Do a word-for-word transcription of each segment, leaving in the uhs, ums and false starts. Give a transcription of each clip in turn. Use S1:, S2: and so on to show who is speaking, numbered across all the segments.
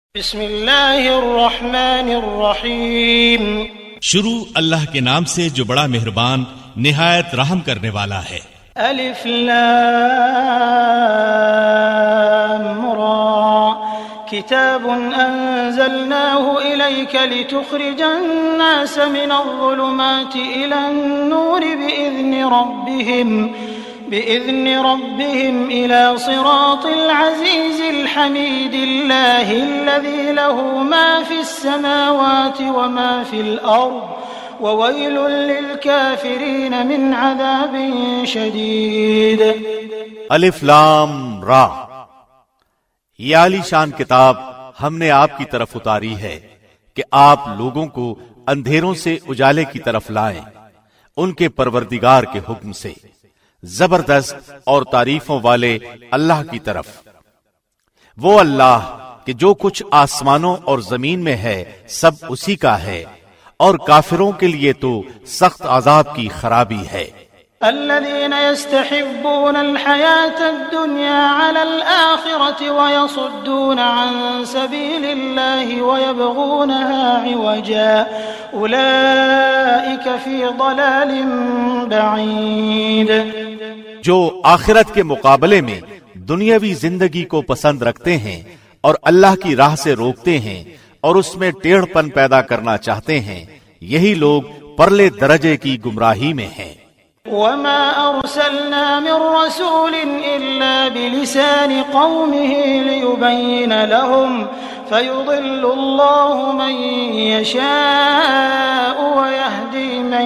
S1: بسم اللہ الرحمن الرحیم،
S2: شروع اللہ کے نام سے جو بڑا مہربان نہایت رحم کرنے والا ہے۔
S1: الف لام را کتاب انزلناه الیک لتخرج الناس من الظلمات الى النور باذن ربهم بإذن ربهم إلى صراط العزيز الحميد الله الذي له ما في السماوات وما في الأرض وويل للكافرين من عذاب شديد۔
S3: الف لام را، یہ عالی شان کتاب ہم نے آپ کی طرف اتاری ہے کہ آپ لوگوں کو اندھیروں سے اجالے کی طرف لائیں ان کے پروردگار کے حکم سے، زبردست اور تعریفوں والے اللہ کی طرف۔ وہ اللہ کہ جو کچھ آسمانوں اور زمین میں ہے سب اسی کا ہے، اور کافروں کے لیے تو سخت عذاب کی خرابی ہے۔
S1: الذين يستحبون الحياة الدنيا على الآخرة ويصدون عن سبيل الله ويبغونها عوجا أولئك في ضلال بعيد۔
S3: جو آخرت کے مقابلے میں دنیاوی زندگی کو پسند رکھتے ہیں اور اللہ کی راہ سے روکتے ہیں اور اس میں ٹیڑھ پن پیدا کرنا چاہتے ہیں، یہی لوگ پرلے درجے کی گمراہی میں ہیں۔
S1: وما أرسلنا من رسول إلا بلسان قومه ليبين لهم فيضل الله من يشاء ويهدي من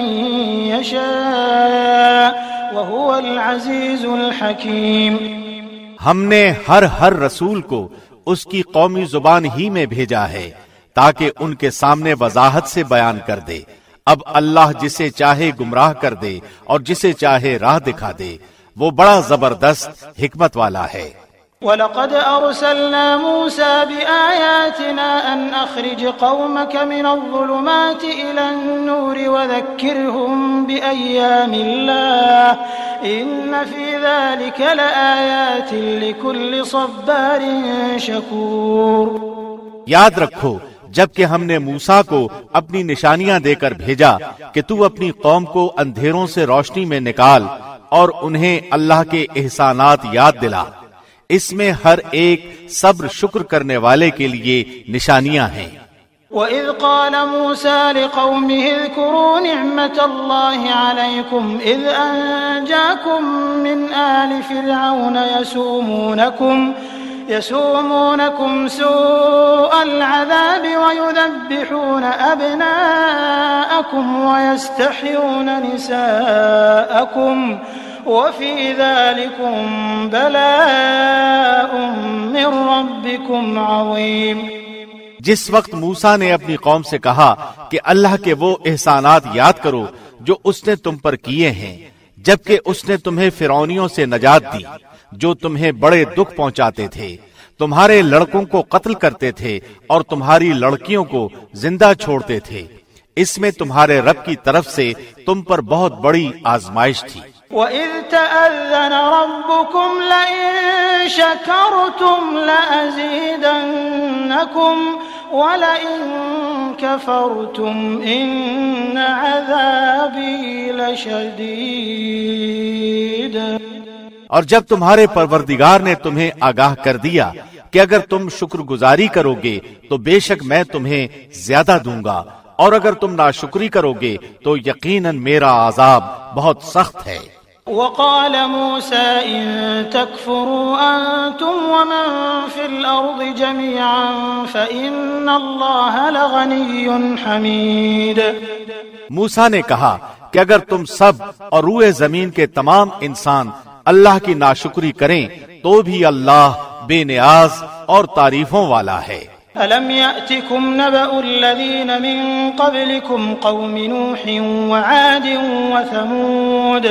S1: يشاء وهو العزيز الحكيم۔
S3: ہم نے ہر ہر رسول کو اس کی قومی زبان ہی میں بھیجا ہے تاکہ ان کے سامنے وضاحت سے بیان کر دے۔ اب اللہ جسے چاہے گمراہ کر دے اور جسے چاہے راہ دکھا دے، وہ بڑا زبردست حکمت والا ہے۔
S1: وَلَقَدْ أَرْسَلْنَا مُوسَى بِآيَاتِنَا أَنْ أَخْرِجْ قَوْمَكَ مِنَ الظُّلُمَاتِ إِلَى النُّورِ وَذَكِّرْهُمْ بِأَيَّامِ اللَّهِ إِنَّ فِي ذَلِكَ لَآيَاتٍ لِكُلِّ صَبَّارٍ شَكُورٍ۔
S3: یاد رکھو جبکہ ہم نے موسیٰ کو اپنی نشانیاں دے کر بھیجا کہ تو اپنی قوم کو اندھیروں سے روشنی میں نکال اور انہیں اللہ کے احسانات یاد دلا، اس میں ہر ایک صبر شکر کرنے والے کے لیے نشانیاں ہیں۔
S1: وَإِذْ قَالَ مُوسَى لِقَوْمِهِ اذْكُرُوا نِعْمَةَ اللَّهِ عَلَيْكُمْ إِذْ أَنْجَاكُمْ مِنْ آلِ فِرْعَوْنَ يَسُومُونَكُمْ يسومونكم سوء العذاب ويذبحون أبناءكم ويستحيون نساءكم وفي ذلكم بلاء من ربكم عظيم۔
S3: جس وقت موسیٰ نے اپنی قوم سے کہا کہ اللہ کے وہ احسانات یاد کرو جو اس نے تم پر کیے ہیں، جبکہ اس نے تمہیں فرعونیوں سے نجات دی جو تمہیں بڑے دکھ پہنچاتے تھے، تمہارے لڑکوں کو قتل کرتے تھے اور تمہاری لڑکیوں کو زندہ چھوڑتے تھے، اس میں تمہارے رب کی طرف سے تم پر بہت بڑی آزمائش تھی۔
S1: وَإِذْ تَأَذَّنَ رَبُّكُمْ لَئِن شَكَرْتُمْ لَأَزِيدَنَّكُمْ وَلَئِن كَفَرْتُمْ إِنَّ عَذَابِي لَشَدِيدٌ۔
S3: اور جب تمہارے پروردگار نے تمہیں آگاہ کر دیا کہ اگر تم شکر گزاری کرو گے تو بے شک میں تمہیں زیادہ دوں گا، اور اگر تم ناشکری کرو گے تو یقیناً میرا عذاب بہت سخت ہے۔
S1: وقال موسى إن تكفروا أنتم ومن في الأرض جميعا فإن الله لغني حميد۔
S3: موسیٰ نے کہا کہ اگر تم سب اور روئے زمین کے تمام انسان اللہ کی ناشکری کریں تو بھی اللہ بے نیاز اور تعریفوں والا ہے۔
S1: أَلَمْ يَأْتِكُمْ نَبَأُ الَّذِينَ مِن قَبْلِكُمْ قَوْمِ نُوحٍ وَعَادٍ وَثَمُودَ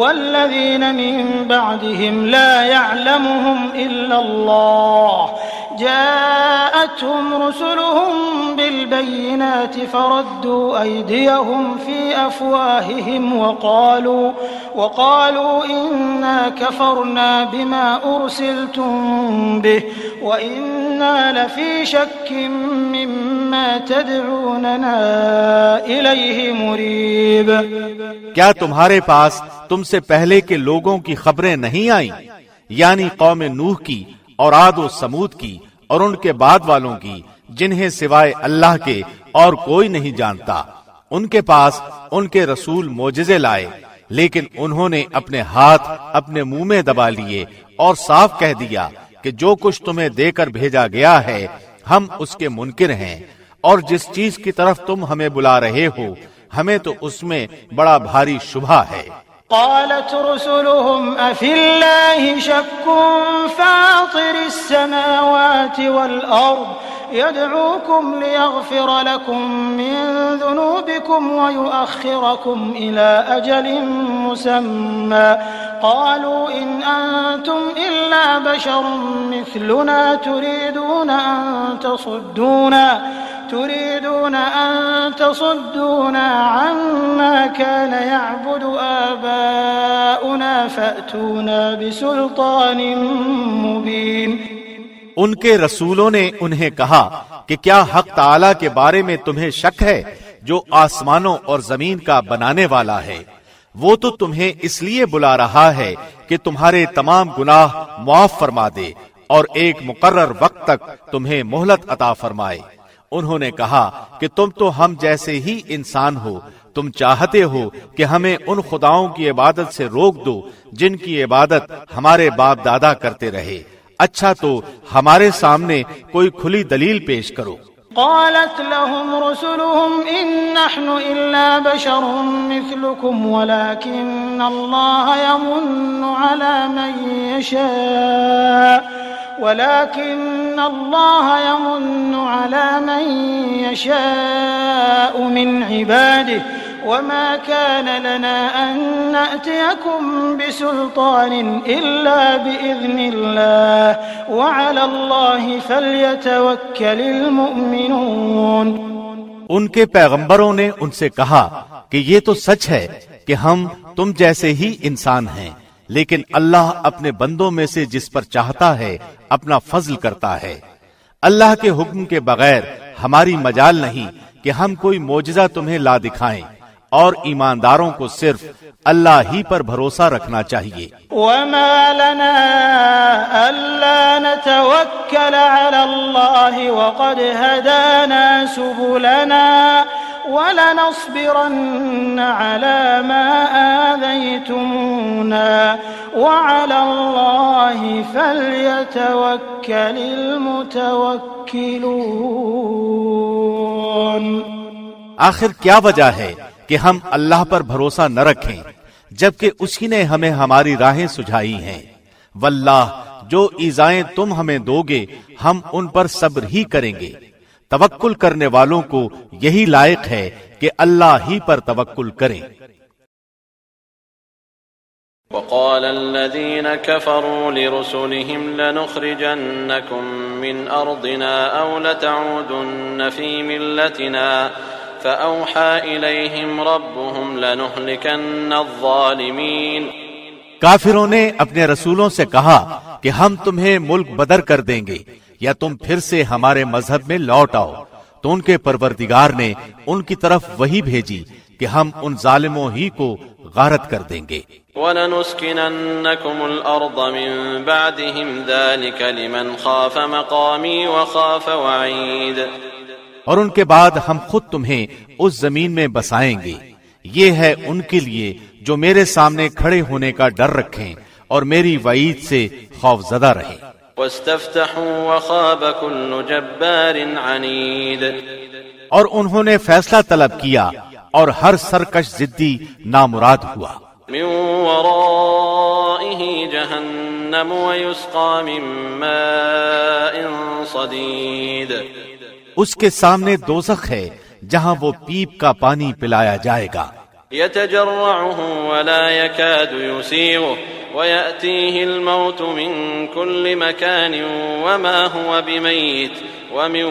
S1: وَالَّذِينَ مِن بَعْدِهِمْ لَا يَعْلَمُهُمْ إِلَّا اللَّهُ جاءتهم رسلهم بالبينات فردوا أيديهم في أفواههم وقالوا وقالوا إنا كفرنا بما أرسلتم به وإنا لفي شك مما تدعوننا إليه مريب۔
S3: کیا تمہارے پاس تم سے پہلے کے لوگوں کی خبریں نہیں آئیں، یعنی قوم نوح کی اور عاد و سمود کی اور ان کے بعد والوں کی، جنہیں سوائے اللہ کے اور کوئی نہیں جانتا؟ ان کے پاس ان کے رسول معجزے لائے، لیکن انہوں نے اپنے ہاتھ اپنے منہ میں دبا لیے اور صاف کہہ دیا کہ جو کچھ تمہیں دے کر بھیجا گیا ہے ہم اس کے منکر ہیں، اور جس چیز کی طرف تم ہمیں بلا رہے ہو ہمیں تو اس میں بڑا بھاری شبہ ہے۔
S1: قالت رسلهم أفي الله شك فاطر السماوات والأرض يدعوكم ليغفر لكم من ذنوبكم ويؤخركم إلى أجل مسمى قالوا إن أنتم إلا بشر مثلنا تريدون أن تصدونا تريدون أن تصدونا عما كان يعبد آباؤنا فأتونا بسلطان مبين۔
S3: ان کے رسولوں نے انہیں کہا کہ کیا حق تعالی کے بارے میں تمہیں شک ہے جو آسمانوں اور زمین کا بنانے والا ہے؟ وہ تو تمہیں اس لیے بلا رہا ہے کہ تمہارے تمام گناہ معاف فرما دے اور ایک مقرر وقت تک تمہیں مہلت عطا فرمائے۔ انہوں نے کہا کہ تم تو ہم جیسے ہی انسان ہو، تم چاہتے ہو کہ ہمیں ان خداؤں کی عبادت سے روک دو جن کی عبادت ہمارے باپ دادا کرتے رہے، اچھا تو ہمارے سامنے کوئی کھلی دلیل پیش کرو۔
S1: قالت لهم رسلهم إن نحن إلا بشر مثلكم ولكن الله يمن على من يشاء ولكن الله يمن على من يشاء من عباده وما كان لنا أن نأتيكم بسلطان إلا بإذن الله وعلى الله فليتوكل المؤمنون۔
S3: ان کے پیغمبروں نے ان سے کہا کہ یہ تو سچ ہے کہ ہم تم جیسے ہی انسان ہیں، لیکن اللہ اپنے بندوں میں سے جس پر چاہتا ہے اپنا فضل کرتا ہے۔ اللہ کے حکم کے بغیر ہماری مجال نہیں کہ ہم کوئی معجزہ تمہیں لا دکھائیں، اور ایمانداروں کو صرف اللہ ہی پر بھروسہ رکھنا چاہیے۔
S1: وما لنا ألا نتوكل على الله وقد هدانا سبلنا ولنصبرن على ما آذيتمونا وعلى الله فليتوكل المتوكلون۔
S3: آخر کیا وجہ ہے کہ ہم اللہ پر بھروسہ نہ رکھیں جبکہ اسی نے ہمیں ہماری راہیں سجھائی ہیں؟ واللہ جو ایذائیں تم ہمیں دو گے ہم ان پر صبر ہی کریں گے۔ توکل کرنے والوں کو یہی لائق ہے کہ اللہ ہی پر توکل کریں۔
S4: وقال الذين كفروا لرسلهم لنخرجنكم من أرضنا أو لتعودن في ملتنا فأوحى إليهم ربهم لنهلكن الظالمين۔
S3: کافروں نے اپنے رسولوں سے کہا کہ ہم تمہیں ملک بدر کر دیں گے یا تم پھر سے ہمارے مذہب میں لوٹ آؤ، تو ان کے پروردگار نے ان کی طرف وہی بھیجی کہ ہم ان ظالموں ہی کو غارت کر دیں گے۔
S4: وَلَنُسْكِنَنَّكُمُ الْأَرْضَ مِنْ بَعْدِهِمْ ذَلِكَ لِمَنْ خَافَ مَقَامِي وَخَافَ وَعِيدِ۔
S3: اور ان کے بعد ہم خود تمہیں اس زمین میں بسائیں گے، یہ ہے ان کے لیے جو میرے سامنے کھڑے ہونے کا ڈر رکھیں اور میری وعید سے خوف زدہ رہیں۔
S4: وَاسْتَفْتَحُوا وَخَابَ كُلُّ جَبَّارٍ عَنِيدٍ۔
S3: اور انہوں نے فیصلہ طلب کیا اور ہر سرکش ضدی نامراد ہوا۔
S4: مِن وَرَائِهِ جَهَنَّمُ وَيُسْقَى مِن مَّاءٍ صَدِيدٍ۔
S3: اس کے سامنے دوزخ ہے جہاں وہ پیپ کا پانی پلایا جائے گا۔
S4: يَتَجَرَّعُهُ وَلَا يَكَادُ يُسِيغُهُ ويأتيه الموت من كل مكان وما هو بميت ومن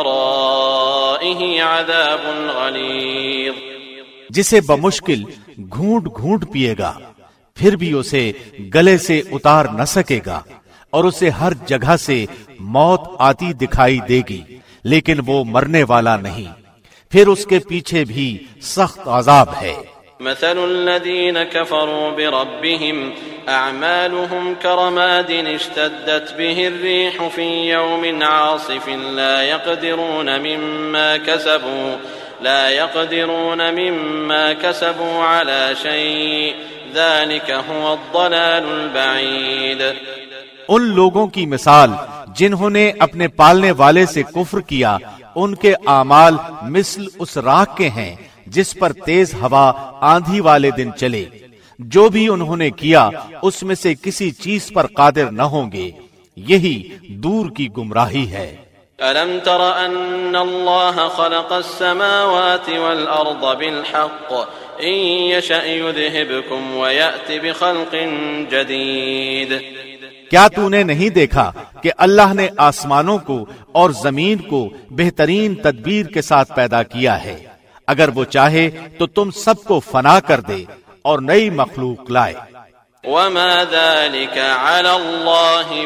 S4: ورائه عذاب غليظ.
S3: جسے بمشکل گھونٹ گھونٹ پیے گا پھر بھی اسے گلے سے اتار نہ سکے گا، اور اسے ہر جگہ سے موت آتی دکھائی دے گی لیکن وہ مرنے والا نہیں، پھر اس کے پیچھے بھی سخت عذاب ہے.
S4: مثل الذين كفروا بربهم أعمالهم كرماد اشتدت به الريح في يوم عاصف لا يقدرون مما كسبوا لا يقدرون مما كسبوا على شيء ذلك هو الضلال البعيد.
S3: ان لوگوں کی مثال جنہوں نے اپنے پالنے والے سے کفر کیا، ان کے اعمال مثل اس راکھ کے ہیں جس پر تیز ہوا آندھی والے دن چلے، جو بھی انہوں نے کیا اس میں سے کسی چیز پر قادر نہ ہوں گے، یہی دور کی گمراہی ہے.
S4: أَلَمْ تَرَ أَنَّ اللَّهَ خَلَقَ السَّمَاوَاتِ وَالْأَرْضَ بِالْحَقِّ إِن يَشَأْ يُذْهِبْكُمْ وَيَأْتِ بِخَلْقٍ جَدِيدٍ.
S3: کیا تو نے نہیں دیکھا کہ اللہ نے آسمانوں کو اور زمین کو بہترین تدبیر کے ساتھ پیدا کیا ہے، اگر وہ چاہے تو تم سب کو فنا کر دے اور نئی مخلوق لائے.
S4: وَمَا ذَلِكَ عَلَى اللَّهِ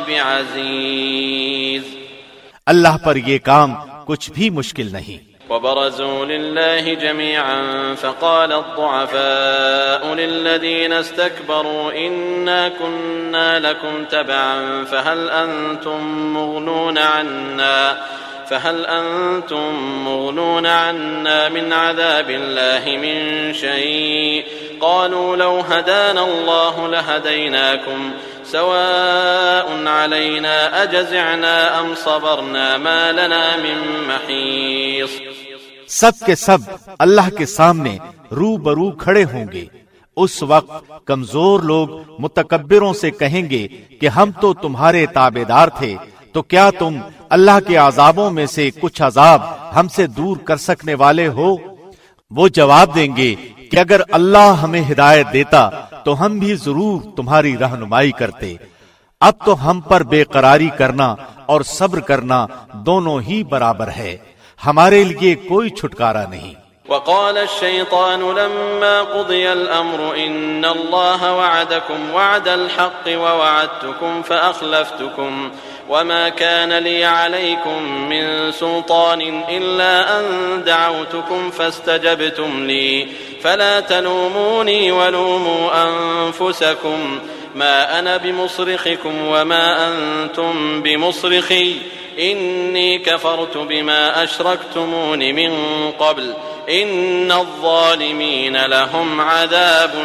S4: بِعَزِيزٍ.
S3: اللہ پر یہ کام کچھ بھی مشکل نہیں.
S4: وبرزوا لله جميعا فقال الضعفاء للذين استكبروا إنا كنا لكم تبعا فهل أنتم مغنون عنا فهل أنتم مغنون عنا من عذاب الله من شيء قالوا لو هدانا الله لهديناكم سواء علينا أجزعنا أم صبرنا ما لنا من محيص.
S3: سب کے سب اللہ کے سامنے رو برو کھڑے ہوں گے. اس وقت کمزور لوگ متکبروں سے کہیں گے کہ ہم تو تمہارے تابعدار تھے، تو کیا تم اللہ کے عذابوں میں سے کچھ عذاب ہم سے دور کر سکنے والے ہو؟ وہ جواب دیں گے کہ اگر اللہ ہمیں ہدایت دیتا تو ہم بھی ضرور تمہاری رہنمائی کرتے. اب تو ہم پر بے قراری کرنا اور صبر کرنا دونوں ہی برابر ہے، ہمارے لیے کوئی چھٹکارا نہیں.
S4: وقال الشيطان لما قضي الأمر إن الله وعدكم وعد الحق ووعدتكم فأخلفتكم وما كان لي عليكم من سلطان إلا أن دعوتكم فاستجبتم لي فلا تلوموني ولوموا أنفسكم ما أنا بمصرخكم وما أنتم بمصرخي إني كفرت بما أشركتمون من قبل إن الظالمين لهم عذاب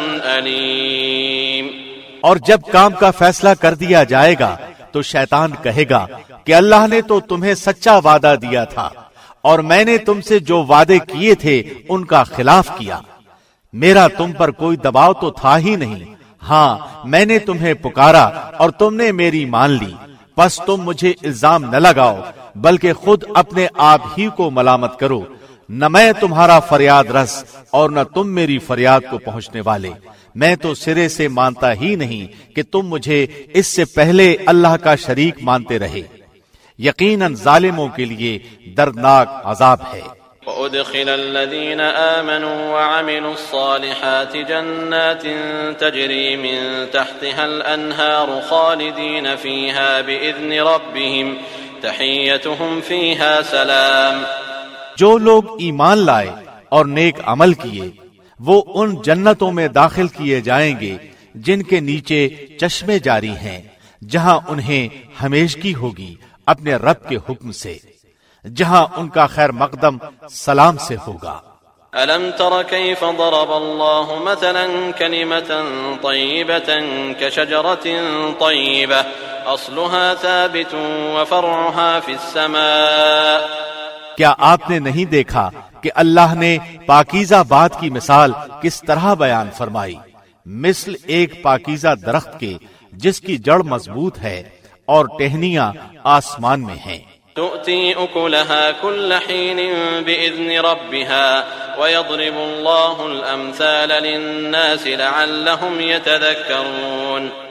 S4: أليم.
S3: اور جب کام کا فیصلہ کر دیا جائے گا تو شیطان کہے گا کہ اللہ نے تو تمہیں سچا وعدہ دیا تھا اور میں نے تم سے جو وعدے کیے تھے ان کا خلاف کیا. میرا تم پر کوئی دباؤ تو تھا ہی نہیں. ہاں میں نے تمہیں پکارا اور تم نے میری مان لی، پس تم مجھے الزام نہ لگاؤ بلکہ خود اپنے آپ ہی کو ملامت کرو. نہ میں تمہارا فریاد رس اور نہ تم میری فریاد کو پہنچنے والے. میں تو سرے سے مانتا ہی نہیں کہ تم مجھے اس سے پہلے اللہ کا شریک مانتے رہے. یقیناً ظالموں کے لیے دردناک عذاب ہے.
S4: وَأُدْخِلَ الَّذِينَ آمَنُوا وَعَمِلُوا الصَّالِحَاتِ جَنَّاتٍ تَجْرِي مِن تَحْتِهَا الْأَنْهَارُ خَالِدِينَ فِيهَا بِإِذْنِ رَبِّهِمْ تَحِيَّتُهُمْ فِيهَا سَلَامٌ.
S3: جو لوگ ایمان لائے اور نیک عمل کیے وہ ان جنتوں میں داخل کیے جائیں گے جن کے نیچے چشمے جاری ہیں، جہاں انہیں ہمیشگی ہوگی اپنے رب کے حکم سے، جہاں ان کا خیر مقدم سلام سے ہوگا.
S4: أَلَمْ تَرَ كَيْفَ ضَرَبَ اللَّهُ مَثَلًا كَلِمَةً طَيِّبَةً كَشَجَرَةٍ طَيِّبَةٍ أَصْلُهَا ثَابِتٌ وَفَرْعُهَا فِي السَّمَاءِ.
S3: کیا آپ نے نہیں دیکھا کہ اللہ نے پاکیزہ بات کی مثال کس طرح بیان فرمائی؟ مثل ایک پاکیزہ درخت کے جس کی جڑ مضبوط ہے اور ٹہنیاں آسمان میں ہیں.
S4: تؤتي أكلها كل حين بإذن ربها ويضرب الله الأمثال للناس لعلهم يتذكرون.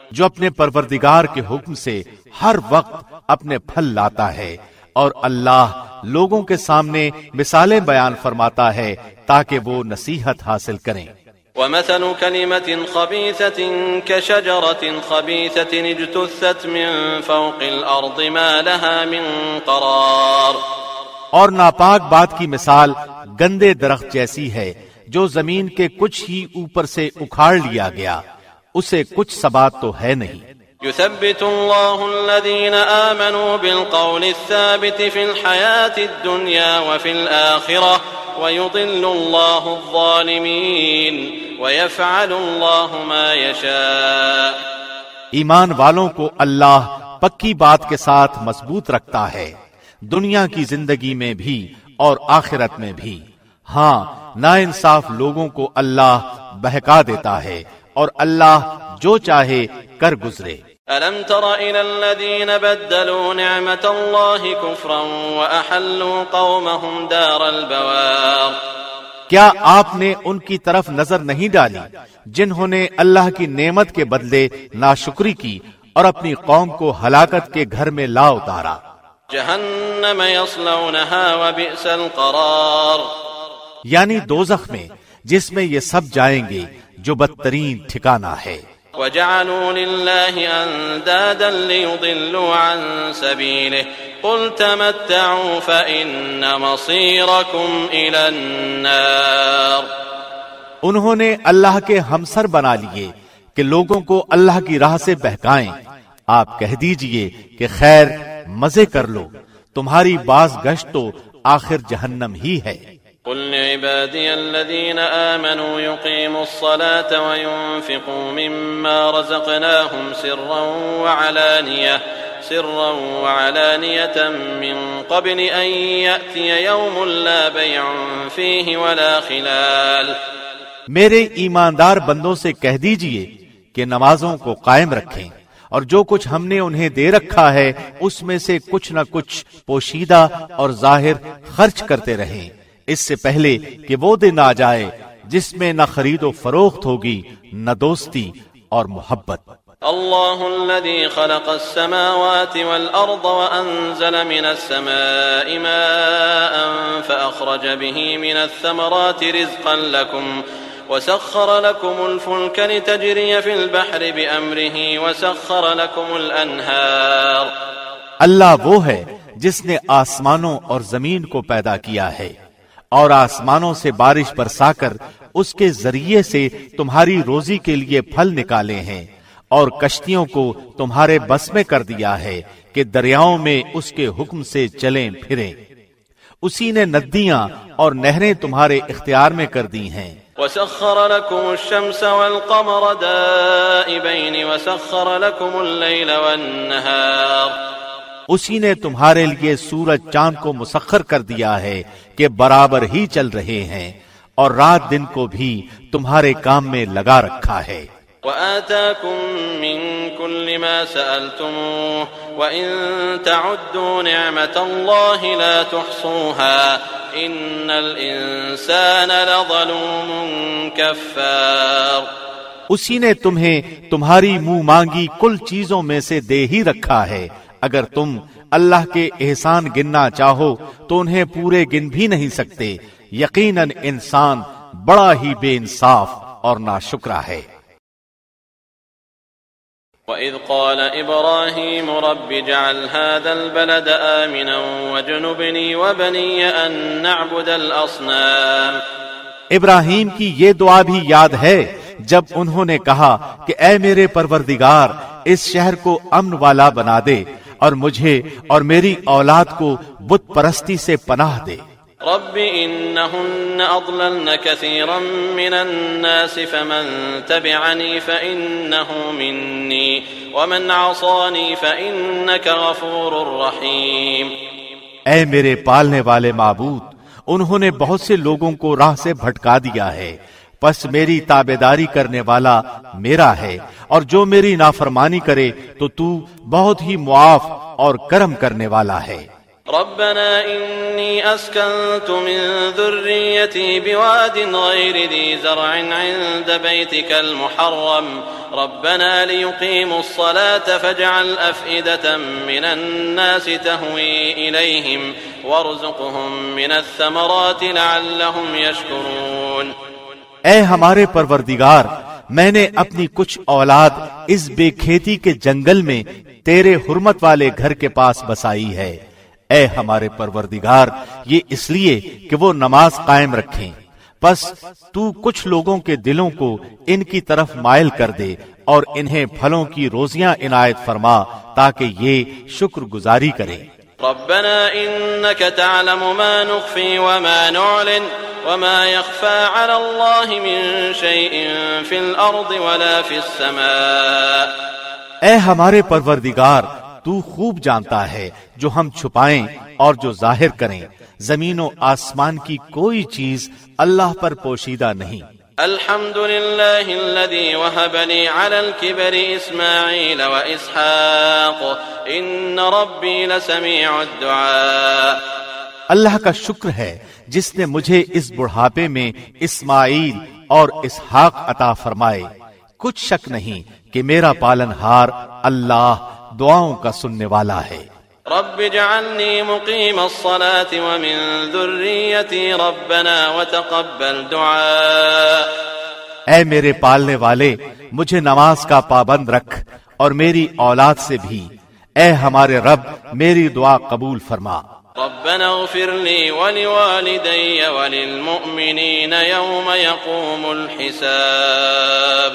S3: جو اپنے پروردگار کے حکم سے ہر وقت اپنے پھل لاتا ہے، اور اللہ لوگوں کے سامنے مثالیں بیان فرماتا ہے تاکہ وہ نصیحت حاصل کریں۔
S4: ومثل كلمة خبيثة كشجرة خبيثة اجتثت من فوق الأرض ما لها من قرار۔
S3: اور ناپاک بات کی مثال گندے درخت جیسی ہے جو زمین کے کچھ ہی اوپر سے اکھاڑ لیا گیا، اسے کچھ ثبات تو ہے نہیں۔
S4: يثبت الله الذين آمنوا بالقول الثابت في الحياة الدنيا وفي الآخرة ويضل الله الظالمين ويفعل الله ما يشاء۔
S3: ایمان والوں کو اللہ پکی بات کے ساتھ مضبوط رکھتا ہے، دنیا کی زندگی میں بھی اور آخرت میں بھی۔ ہاں، ناانصاف لوگوں کو اللہ بہکا دیتا ہے اور اللہ جو چاہے کر گزرے۔
S4: ألم تر إلى الذين بدلوا نعمة الله كفرا وأحلوا قومهم دار البوار۔
S3: کیا آپ نے ان کی طرف نظر نہیں ڈالی جنہوں نے اللہ کی نعمت کے بدلے ناشکری کی اور اپنی قوم کو ہلاکت کے گھر میں لا اتارا؟
S4: جہنم یصلونها وبئس القرار، یعنی
S3: دوزخ میں، جس میں یہ سب جائیں گے، جو بدترین ٹھکانہ ہے۔
S4: وجعلوا لله اندادا ليضلوا عن سبيله قل تمتعوا فإن مصيركم إلى النار۔
S3: انہوں نے اللہ کے ہمسر بنا لیے کہ لوگوں کو اللہ کی راہ سے بہکائیں۔ آپ کہہ دیجئے کہ خیر، مزے کر لو، تمہاری باز گشت تو آخر جہنم ہی ہے۔
S4: قل لعبادي الذين آمنوا يقيموا الصلاة وينفقوا مما رزقناهم سرا وعلانية سرا وعلانية من قبل أن يأتي يوم لا بيع فيه ولا خلال۔
S3: میرے ایماندار بندوں سے کہہ دیجئے کہ نمازوں کو قائم رکھیں اور جو کچھ ہم نے انہیں دے رکھا ہے اس میں سے کچھ نہ کچھ پوشیدہ اور ظاہر خرچ کرتے رہیں، اس سے پہلے کہ وہ دن آ جائے جس میں نہ خرید و فروخت ہوگی نہ دوستی اور محبت۔
S4: اللہ الذي خلق السماوات والأرض وأنزل من السماء ماء فأخرج به من الثمرات رزقا لكم وسخر لكم الفلك لتجري في البحر بأمره وسخر لكم الأنهار۔
S3: اللہ وہ ہے جس نے آسمانوں اور زمین کو پیدا کیا ہے اور آسمانوں سے بارش برسا کر اس کے ذریعے سے تمہاری روزی کے لیے پھل نکالے ہیں، اور کشتیوں کو تمہارے بس میں کر دیا ہے کہ دریاؤں میں اس کے حکم سے چلیں پھریں۔ اسی نے ندیاں اور نہریں تمہارے اختیار میں کر دی ہیں۔
S4: وسخر لكم الشمس والقمر دائبين وسخر لكم الليل والنهار۔
S3: اسی نے تمہارے لیے سورج چاند کو مسخر کر دیا ہے کہ برابر ہی چل رہے ہیں، اور رات دن کو بھی تمہارے کام میں لگا رکھا ہے۔
S4: وآتاكم من كل ما سألتموه وإن تعدوا نعمة الله لا تحصوها إن الإنسان لظلوم كفار۔
S3: اسی نے تمہیں تمہاری منہ مانگی کل چیزوں میں سے دے ہی رکھا ہے، اگر تم اللہ کے احسان گننا چاہو تو انہیں پورے گن بھی نہیں سکتے، یقیناً انسان بڑا ہی بے انصاف اور ناشکرا ہے۔
S4: وَإِذْ قَالَ إِبْرَاهِيمُ رَبِّ اجْعَلْ هَذَا الْبَلَدَ آمِنًا وَاجْنُبْنِي وَبَنِيَّ أَن نَّعْبُدَ الْأَصْنَامَ۔
S3: ابراہیم کی یہ دعا بھی یاد ہے جب انہوں نے کہا کہ اے میرے پروردگار، اس شہر کو امن والا بنا دے اور مجھے اور میری اولاد کو بت پرستی سے پناہ دے۔
S4: رب انہن اضللن کثیرا من الناس فمن تبعنی فانہ منی ومن عصانی فانک غفور رحیم۔
S3: اے میرے پالنے والے معبود، انہوں نے بہت سے لوگوں کو راہ سے بھٹکا دیا ہے، پس میری تابعداری کرنے والا میرا ہے، اور جو میری نافرمانی کرے تو تو بہت ہی معاف اور کرم کرنے والا ہے۔
S4: ربنا إني أسكنت من ذريتي بواد غير ذي زرع عند بيتك المحرم ربنا ليقيموا الصلاة فاجعل أفئدة من الناس تهوي إليهم وارزقهم من الثمرات لعلهم يشكرون۔
S3: اے ہمارے پروردگار، میں نے اپنی کچھ اولاد اس بے کھیتی کے جنگل میں تیرے حرمت والے گھر کے پاس بسائی ہے۔ اے ہمارے پروردگار، یہ اس لیے کہ وہ نماز قائم رکھیں، پس تو کچھ لوگوں کے دلوں کو ان کی طرف مائل کر دے اور انہیں پھلوں کی روزیاں عنایت فرما تاکہ یہ شکر گزاری کریں۔
S4: ربنا إنك تعلم ما نخفي وما نعلن وما يخفى على الله من شيء في الأرض ولا في السماء۔
S3: اے ہمارے پروردگار، تو خوب جانتا ہے جو ہم چھپائیں اور جو ظاہر کریں، زمین و آسمان کی کوئی چیز اللہ پر پوشیدہ نہیں۔
S4: الحمد لله الذي وهب لي على الكبر إسماعيل وإسحاق إن ربي لسميع الدعاء۔
S3: اللہ کا شکر ہے جس نے مجھے اس بڑھاپے میں اسماعیل اور اسحاق عطا فرمائے، کچھ شک نہیں کہ میرا پالن ہار اللہ دعاؤں کا سننے والا ہے۔
S4: رب اجعلني مقيم الصلاة ومن ذريتي ربنا وتقبل دعاء۔
S3: اے میرے پالنے والے، مجھے نماز کا پابند رکھ اور میری اولاد سے بھی، اے ہمارے رب میری دعا قبول فرما۔
S4: ربنا اغفر لي ولوالدي وللمؤمنين يوم يقوم الحساب۔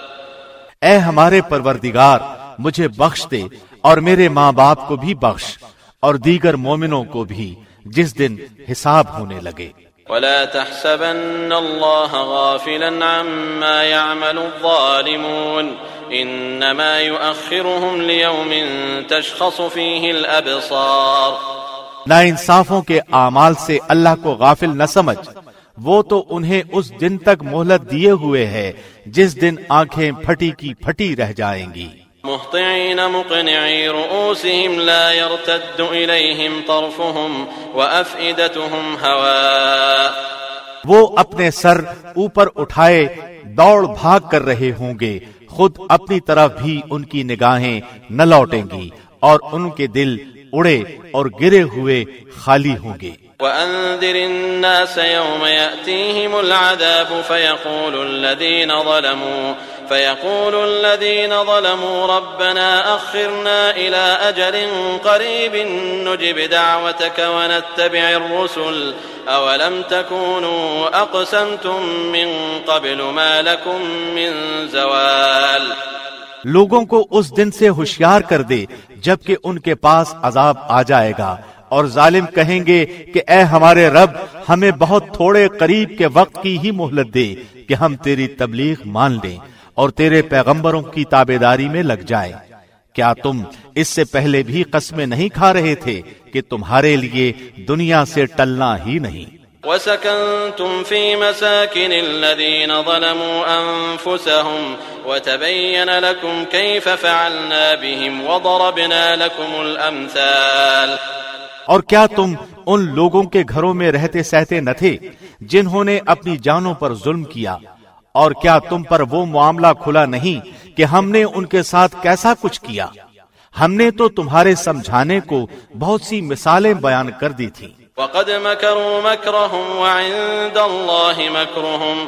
S3: اے ہمارے پروردگار، مجھے بخش دے اور میرے ماں باپ کو بھی بخش اور دیگر مومنوں کو بھی جس دن حساب ہونے لگے۔
S4: ولا تحسبن الله غافلا عما يعمل الظالمون انما يؤخرهم ليوم تشخص فيه الابصار۔
S3: ناانصافوں کے اعمال سے اللہ کو غافل نہ سمجھ، وہ تو انہیں اس دن تک مہلت دیے ہوئے ہے جس دن آنکھیں پھٹی کی پھٹی رہ جائیں گی۔
S4: مهطعين مقنعي رؤوسهم لا يرتد إليهم طرفهم وأفئدتهم هواء۔
S3: وہ اپنے سر اوپر اٹھائے دوڑ بھاگ کر رہے ہوں گے، خود اپنی طرف بھی ان کی نگاہیں نہ لوٹیں گی اور ان کے دل اڑے اور گرے ہوئے خالی ہوں گے۔
S4: وأنذر الناس يوم يأتيهم العذاب فيقول الذين ظلموا فيقول الذين ظلموا ربنا أخرنا إلى أجل قريب نجب دعوتك ونتبع الرسل أولم تكونوا أقسمتم من قبل ما لكم من زوال۔
S3: لوگوں کو اس دن سے ہوشیار کر دے جبکہ ان کے پاس عذاب آ جائے گا اور ظالم کہیں گے کہ اے ہمارے رب، ہمیں بہت تھوڑے قریب کے وقت کی ہی مہلت دے کہ ہم تیری تبلیغ مان لیں اور تیرے پیغمبروں کی تابعداری میں لگ جائیں۔ کیا تم اس سے پہلے بھی قسمیں نہیں کھا رہے تھے کہ تمہارے لیے دنیا سے ٹلنا ہی نہیں؟
S4: وسكنتم في مساكن الذين ظلموا أنفسهم وتبين لكم كيف فعلنا بهم وضربنا لكم الأمثال۔
S3: اور کیا تم ان لوگوں کے گھروں میں رہتے سہتے نہ تھے جنہوں نے اپنی جانوں پر ظلم کیا؟ اور کیا تم پر وہ معاملہ کھلا نہیں کہ ہم نے ان کے ساتھ کیسا کچھ کیا؟ ہم نے تو تمہارے سمجھانے کو بہت سی مثالیں بیان کر دی تھی۔
S4: وقد مكروا مكرهم وعند الله مكرهم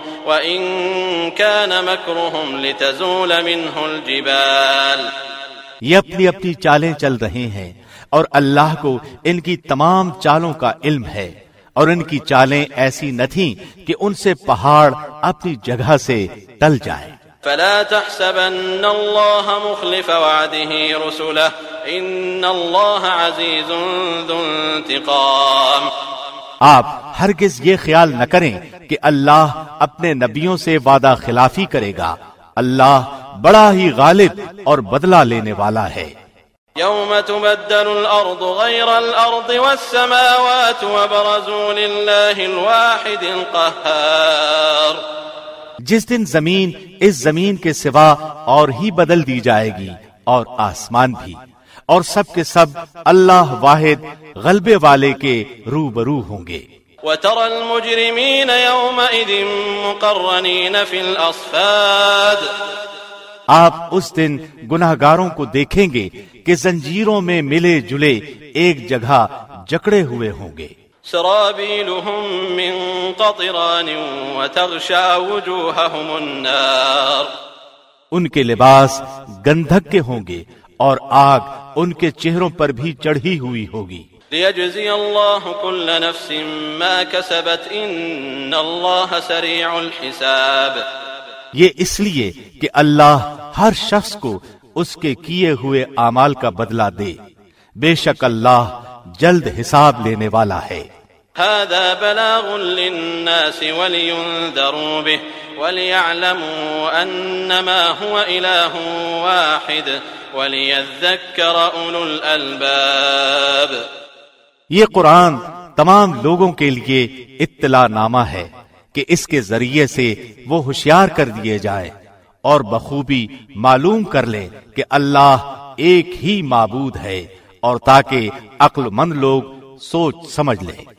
S4: وإن كان مكرهم لتزول منه الجبال۔
S3: یہ اپنی اپنی چالیں چل رہے ہیں اور اللہ کو ان کی تمام چالوں کا علم ہے، اور ان کی چالیں ایسی نہ تھیں کہ ان سے پہاڑ اپنی جگہ سے ٹل جائیں۔
S4: فلا تحسبن الله مخلف وعده رسله ان الله عزيز ذو انتقام۔
S3: آپ ہرگز یہ خیال نہ کریں کہ اللہ اپنے نبیوں سے وعدہ خلافی کرے گا، اللہ بڑا ہی غالب اور بدلہ لینے والا ہے۔
S4: يوم تبدل الأرض غير الأرض والسماوات وبرزوا لله الواحد القهار۔
S3: جس دن زمین اس زمین کے سوا اور ہی بدل دی جائے گی اور آسمان بھی، اور سب کے سب اللہ واحد غلبے والے کے روبرو ہوں گے۔
S4: وَتَرَى الْمُجْرِمِينَ يَوْمَئِذٍ مُقَرَّنِينَ فِي الْأَصْفَادِ
S3: آپ اس دن گناہگاروں کو دیکھیں گے کہ زنجیروں میں ملے جلے ایک جگہ جکڑے ہوئے ہوں گے۔
S4: سرابيلهم من قطران وتغشى وجوههم النار
S3: ان کے لباس گندھک کے ہوں گے اور آگ ان کے چہروں پر بھی چڑھی ہوئی ہوگی۔
S4: ليجزي الله كل نفس ما كسبت ان الله سريع الحساب
S3: یہ اس لیے کہ اللہ ہر شخص کو اس کے کیے ہوئے اعمال کا بدلہ دے، بے شک اللہ جلد حساب لینے والا ہے۔
S4: هذا بلاغ للناس ولينذروا به وليعلموا انما هو اله واحد وليذكر اولو الالباب
S3: یہ قرآن تمام لوگوں کے لیے اطلاع نامہ ہے کہ اس کے ذریعے سے وہ ہوشیار کر دیے جائیں اور بخوبی معلوم کر لیں کہ اللہ ایک ہی معبود ہے، اور تاکہ عقل مند لوگ سوچ سمجھ لیں۔